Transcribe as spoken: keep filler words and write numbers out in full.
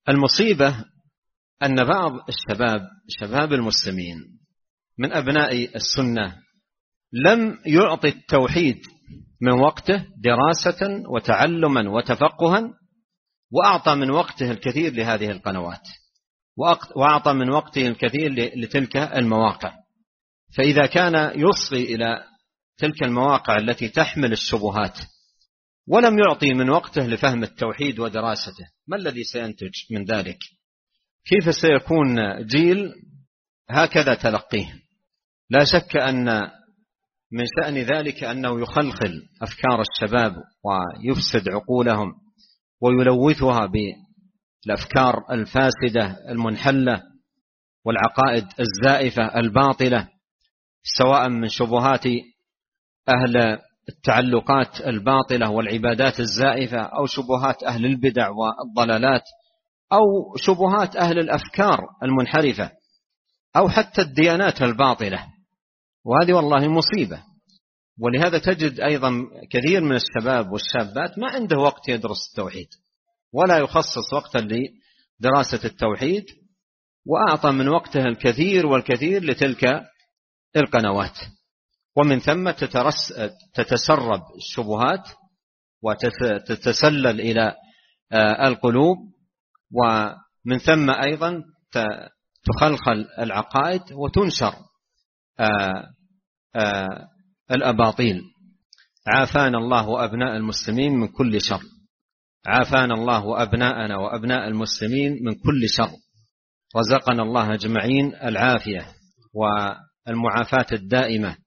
المصيبة أن بعض الشباب شباب المسلمين من أبناء السنة لم يعطي التوحيد من وقته دراسة وتعلما وتفقها، وأعطى من وقته الكثير لهذه القنوات، وأعطى من وقته الكثير لتلك المواقع. فإذا كان يصغي إلى تلك المواقع التي تحمل الشبهات ولم يعطي من وقته لفهم التوحيد ودراسته، ما الذي سينتج من ذلك؟ كيف سيكون جيل هكذا تلقيه؟ لا شك أن من شأن ذلك أنه يخلخل أفكار الشباب ويفسد عقولهم ويلوثها بالأفكار الفاسدة المنحلة والعقائد الزائفة الباطلة، سواء من شبهات أهل التعلقات الباطلة والعبادات الزائفة، أو شبهات أهل البدع والضلالات، أو شبهات أهل الأفكار المنحرفة، أو حتى الديانات الباطلة. وهذه والله مصيبة. ولهذا تجد أيضا كثير من الشباب والشابات ما عنده وقت يدرس التوحيد ولا يخصص وقتا لدراسة التوحيد، وأعطى من وقته الكثير والكثير لتلك القنوات، ومن ثم تتسرب الشبهات وتتسلل إلى القلوب، ومن ثم أيضا تخلخل العقائد وتنشر الأباطيل. عافانا الله وأبناء المسلمين من كل شر، عافانا الله وأبناءنا وأبناء المسلمين من كل شر، رزقنا الله أجمعين العافية والمعافاة الدائمة